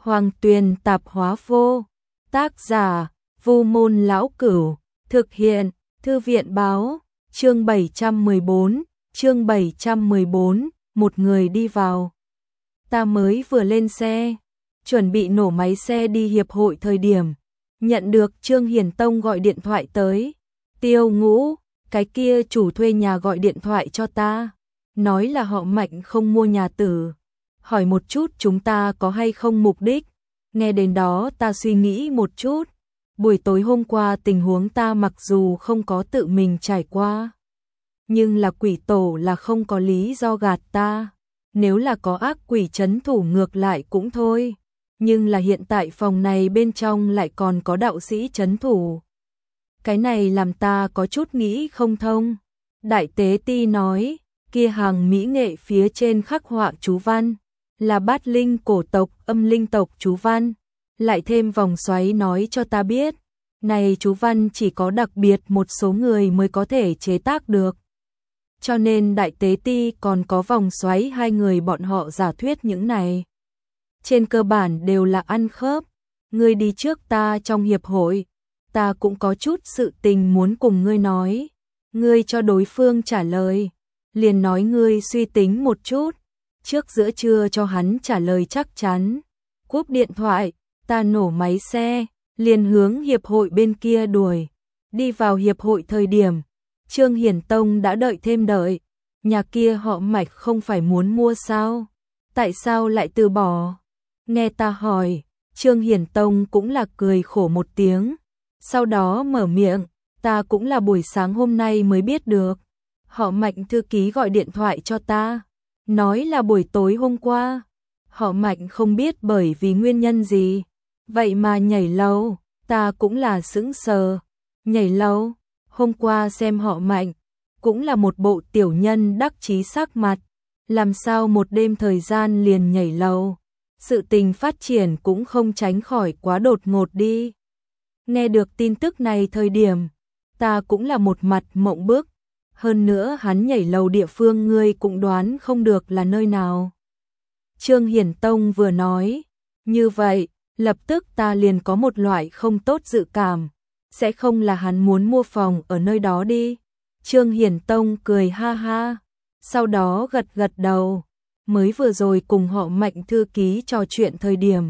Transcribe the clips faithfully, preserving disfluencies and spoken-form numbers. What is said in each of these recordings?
Hoàng Tuyền tạp hóa vô. Tác giả, Vu Môn Lão Cửu. Thực hiện, Thư viện báo. Chương bảy trăm mười bốn, chương bảy trăm mười bốn, một người đi vào. Ta mới vừa lên xe, chuẩn bị nổ máy xe đi hiệp hội thời điểm, nhận được Trương Hiền Tông gọi điện thoại tới. Tiêu Ngũ, cái kia chủ thuê nhà gọi điện thoại cho ta, nói là họ Mạnh không mua nhà tử, hỏi một chút chúng ta có hay không mục đích. Nghe đến đó ta suy nghĩ một chút, buổi tối hôm qua tình huống ta mặc dù không có tự mình trải qua, nhưng là quỷ tổ là không có lý do gạt ta, nếu là có ác quỷ trấn thủ ngược lại cũng thôi, nhưng là hiện tại phòng này bên trong lại còn có đạo sĩ trấn thủ. Cái này làm ta có chút nghĩ không thông. Đại tế ti nói, kia hàng mỹ nghệ phía trên khắc họa chú văn, là bát linh cổ tộc, âm linh tộc chú văn, lại thêm vòng xoáy nói cho ta biết, này chú văn chỉ có đặc biệt một số người mới có thể chế tác được. Cho nên đại tế ti còn có vòng xoáy hai người bọn họ giả thuyết những này. Trên cơ bản đều là ăn khớp, ngươi đi trước ta trong hiệp hội, ta cũng có chút sự tình muốn cùng ngươi nói. Ngươi cho đối phương trả lời, liền nói ngươi suy tính một chút, trước giữa trưa cho hắn trả lời chắc chắn. Cúp điện thoại, ta nổ máy xe, liền hướng hiệp hội bên kia đuổi. Đi vào hiệp hội thời điểm, Trương Hiền Tông đã đợi thêm đợi, nhà kia họ Mạch không phải muốn mua sao? Tại sao lại từ bỏ? Nghe ta hỏi, Trương Hiền Tông cũng là cười khổ một tiếng, sau đó mở miệng, ta cũng là buổi sáng hôm nay mới biết được. Họ Mạnh thư ký gọi điện thoại cho ta, nói là buổi tối hôm qua. Họ Mạnh không biết bởi vì nguyên nhân gì, vậy mà nhảy lầu, ta cũng là sững sờ. Nhảy lầu, hôm qua xem họ Mạnh, cũng là một bộ tiểu nhân đắc chí sắc mặt, làm sao một đêm thời gian liền nhảy lầu. Sự tình phát triển cũng không tránh khỏi quá đột ngột đi. Nghe được tin tức này thời điểm, ta cũng là một mặt mộng bức, hơn nữa hắn nhảy lầu địa phương ngươi cũng đoán không được là nơi nào. Trương Hiền Tông vừa nói, như vậy, lập tức ta liền có một loại không tốt dự cảm, sẽ không là hắn muốn mua phòng ở nơi đó đi. Trương Hiền Tông cười ha ha, sau đó gật gật đầu, mới vừa rồi cùng họ Mạnh thư ký trò chuyện thời điểm.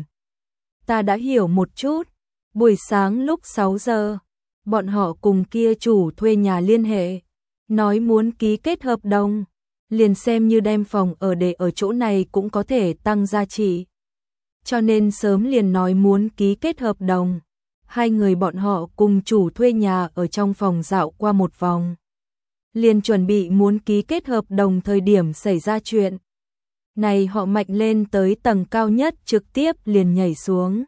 Ta đã hiểu một chút, buổi sáng lúc sáu giờ, bọn họ cùng kia chủ thuê nhà liên hệ, nói muốn ký kết hợp đồng, liền xem như đem phòng ở để ở chỗ này cũng có thể tăng giá trị. Cho nên sớm liền nói muốn ký kết hợp đồng. Hai người bọn họ cùng chủ thuê nhà ở trong phòng dạo qua một vòng, liền chuẩn bị muốn ký kết hợp đồng thời điểm xảy ra chuyện. Này họ Mạnh lên tới tầng cao nhất trực tiếp liền nhảy xuống.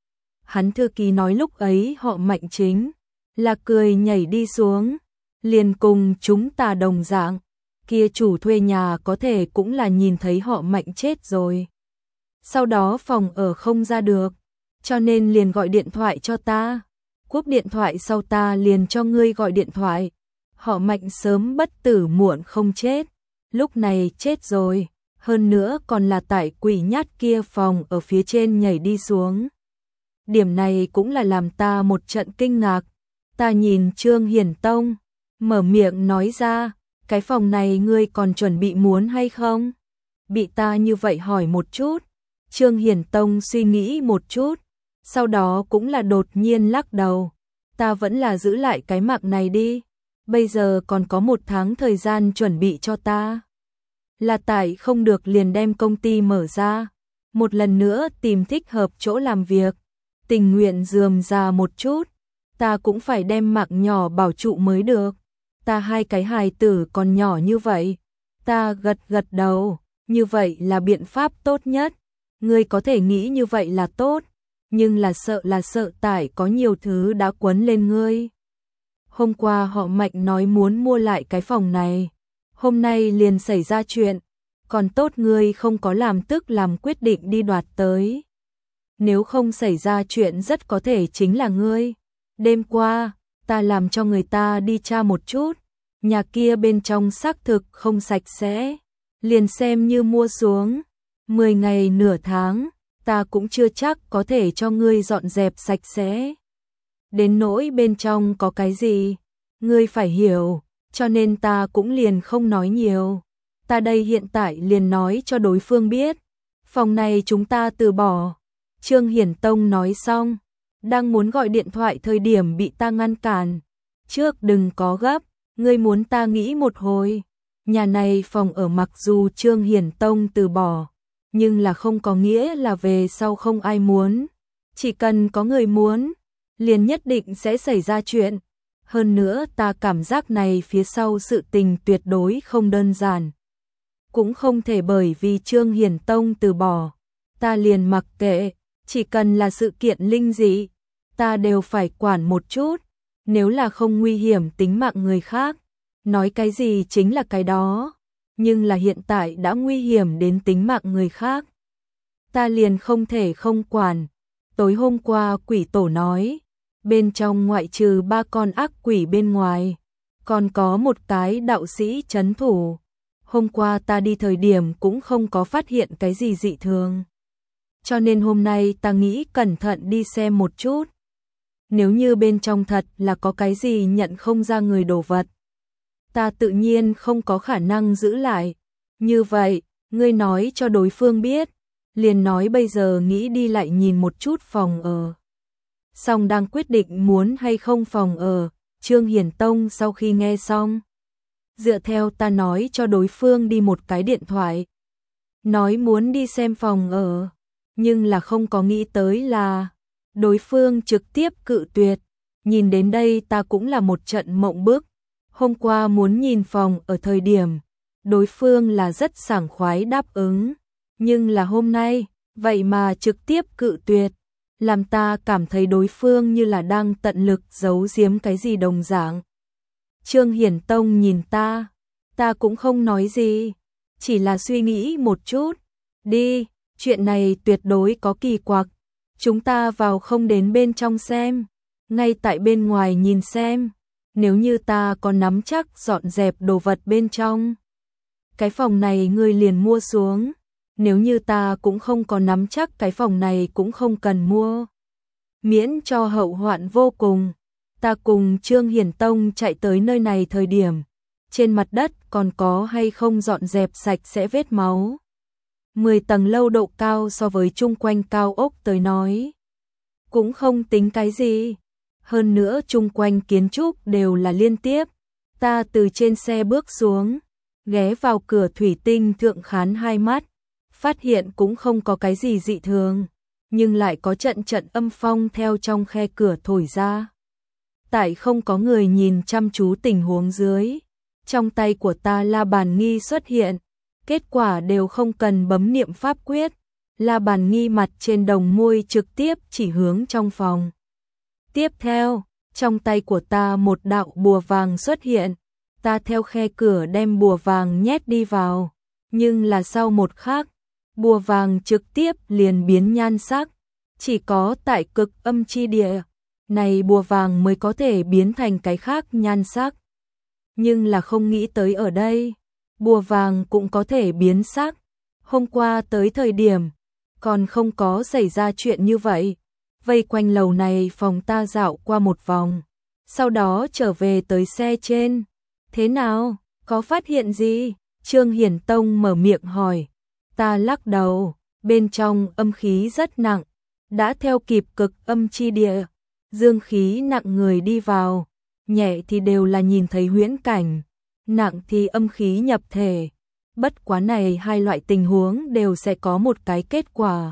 Hắn thư ký nói lúc ấy họ Mạnh chính là cười nhảy đi xuống, liền cùng chúng ta đồng dạng, kia chủ thuê nhà có thể cũng là nhìn thấy họ Mạnh chết rồi. Sau đó phòng ở không ra được, cho nên liền gọi điện thoại cho ta. Cúp điện thoại sau ta liền cho ngươi gọi điện thoại. Họ Mạnh sớm bất tử muộn không chết, lúc này chết rồi, hơn nữa còn là tại quỷ nhát kia phòng ở phía trên nhảy đi xuống. Điểm này cũng là làm ta một trận kinh ngạc. Ta nhìn Trương Hiền Tông, mở miệng nói ra, cái phòng này ngươi còn chuẩn bị muốn hay không? Bị ta như vậy hỏi một chút, Trương Hiền Tông suy nghĩ một chút, sau đó cũng là đột nhiên lắc đầu. Ta vẫn là giữ lại cái mạng này đi, bây giờ còn có một tháng thời gian chuẩn bị cho ta. Là tại không được liền đem công ty mở ra, một lần nữa tìm thích hợp chỗ làm việc, tình nguyện rườm rà một chút, ta cũng phải đem mạng nhỏ bảo trụ mới được. Ta hai cái hài tử còn nhỏ như vậy. Ta gật gật đầu, như vậy là biện pháp tốt nhất. Ngươi có thể nghĩ như vậy là tốt, nhưng là sợ là sợ tải có nhiều thứ đã quấn lên ngươi. Hôm qua họ Mạnh nói muốn mua lại cái phòng này, hôm nay liền xảy ra chuyện, còn tốt ngươi không có làm tức làm quyết định đi đoạt tới. Nếu không xảy ra chuyện rất có thể chính là ngươi. Đêm qua, ta làm cho người ta đi tra một chút, nhà kia bên trong xác thực không sạch sẽ, liền xem như mua xuống. Mười ngày nửa tháng, ta cũng chưa chắc có thể cho ngươi dọn dẹp sạch sẽ. Đến nỗi bên trong có cái gì, ngươi phải hiểu, cho nên ta cũng liền không nói nhiều. Ta đây hiện tại liền nói cho đối phương biết, phòng này chúng ta từ bỏ. Trương Hiển Tông nói xong, đang muốn gọi điện thoại thời điểm bị ta ngăn cản. Trước đừng có gấp, ngươi muốn ta nghĩ một hồi. Nhà này phòng ở mặc dù Trương Hiển Tông từ bỏ, nhưng là không có nghĩa là về sau không ai muốn. Chỉ cần có người muốn, liền nhất định sẽ xảy ra chuyện. Hơn nữa ta cảm giác này phía sau sự tình tuyệt đối không đơn giản. Cũng không thể bởi vì Trương Hiển Tông từ bỏ, ta liền mặc kệ, chỉ cần là sự kiện linh dị, ta đều phải quản một chút, nếu là không nguy hiểm tính mạng người khác, nói cái gì chính là cái đó, nhưng là hiện tại đã nguy hiểm đến tính mạng người khác. Ta liền không thể không quản. Tối hôm qua quỷ tổ nói, bên trong ngoại trừ ba con ác quỷ bên ngoài, còn có một cái đạo sĩ trấn thủ. Hôm qua ta đi thời điểm cũng không có phát hiện cái gì dị thường. Cho nên hôm nay ta nghĩ cẩn thận đi xem một chút. Nếu như bên trong thật là có cái gì nhận không ra người đồ vật, ta tự nhiên không có khả năng giữ lại. Như vậy, ngươi nói cho đối phương biết, liền nói bây giờ nghĩ đi lại nhìn một chút phòng ở. Xong đang quyết định muốn hay không phòng ở. Trương Hiển Tông sau khi nghe xong, dựa theo ta nói cho đối phương đi một cái điện thoại, nói muốn đi xem phòng ở, nhưng là không có nghĩ tới là đối phương trực tiếp cự tuyệt. Nhìn đến đây ta cũng là một trận mộng bức. Hôm qua muốn nhìn phòng ở thời điểm, đối phương là rất sảng khoái đáp ứng, nhưng là hôm nay, vậy mà trực tiếp cự tuyệt, làm ta cảm thấy đối phương như là đang tận lực giấu giếm cái gì đồng dạng. Trương Hiển Tông nhìn ta, ta cũng không nói gì, chỉ là suy nghĩ một chút. Đi, chuyện này tuyệt đối có kỳ quặc, chúng ta vào không đến bên trong xem, ngay tại bên ngoài nhìn xem, nếu như ta có nắm chắc dọn dẹp đồ vật bên trong. Cái phòng này ngươi liền mua xuống, nếu như ta cũng không có nắm chắc cái phòng này cũng không cần mua. Miễn cho hậu hoạn vô cùng. Ta cùng Trương Hiển Tông chạy tới nơi này thời điểm, trên mặt đất còn có hay không dọn dẹp sạch sẽ vết máu. mười tầng lâu độ cao so với chung quanh cao ốc tới nói, cũng không tính cái gì. Hơn nữa chung quanh kiến trúc đều là liên tiếp. Ta từ trên xe bước xuống, ghé vào cửa thủy tinh thượng khán hai mắt, phát hiện cũng không có cái gì dị thường, nhưng lại có trận trận âm phong theo trong khe cửa thổi ra. Tại không có người nhìn chăm chú tình huống dưới, trong tay của ta La Bàn Nghi xuất hiện, kết quả đều không cần bấm niệm pháp quyết, La Bàn Nghi mặt trên đồng môi trực tiếp chỉ hướng trong phòng. Tiếp theo, trong tay của ta một đạo bùa vàng xuất hiện, ta theo khe cửa đem bùa vàng nhét đi vào, nhưng là sau một khắc, bùa vàng trực tiếp liền biến nhan sắc, chỉ có tại cực âm chi địa này bùa vàng mới có thể biến thành cái khác nhan sắc. Nhưng là không nghĩ tới ở đây, bùa vàng cũng có thể biến sắc. Hôm qua tới thời điểm, còn không có xảy ra chuyện như vậy. Vây quanh lầu này phòng ta dạo qua một vòng, sau đó trở về tới xe trên. Thế nào, có phát hiện gì? Trương Hiển Tông mở miệng hỏi. Ta lắc đầu, bên trong âm khí rất nặng, đã theo kịp cực âm chi địa. Dương khí nặng người đi vào, nhẹ thì đều là nhìn thấy huyễn cảnh, nặng thì âm khí nhập thể. Bất quá này hai loại tình huống đều sẽ có một cái kết quả.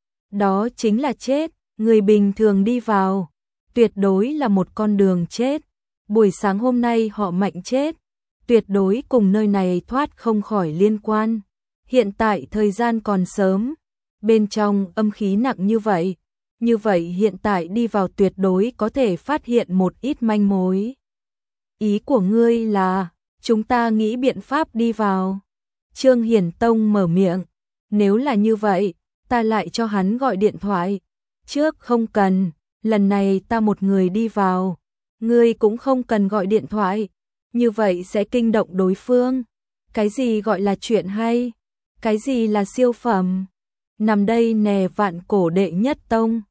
Đó chính là chết, người bình thường đi vào, tuyệt đối là một con đường chết. Buổi sáng hôm nay họ Mạnh chết, tuyệt đối cùng nơi này thoát không khỏi liên quan. Hiện tại thời gian còn sớm, bên trong âm khí nặng như vậy. Như vậy hiện tại đi vào tuyệt đối có thể phát hiện một ít manh mối. Ý của ngươi là, chúng ta nghĩ biện pháp đi vào. Trương Hiển Tông mở miệng, nếu là như vậy, ta lại cho hắn gọi điện thoại. Trước không cần, lần này ta một người đi vào, ngươi cũng không cần gọi điện thoại, như vậy sẽ kinh động đối phương. Cái gì gọi là chuyện hay? Cái gì là siêu phẩm? nằm đây nè vạn cổ đệ nhất tông.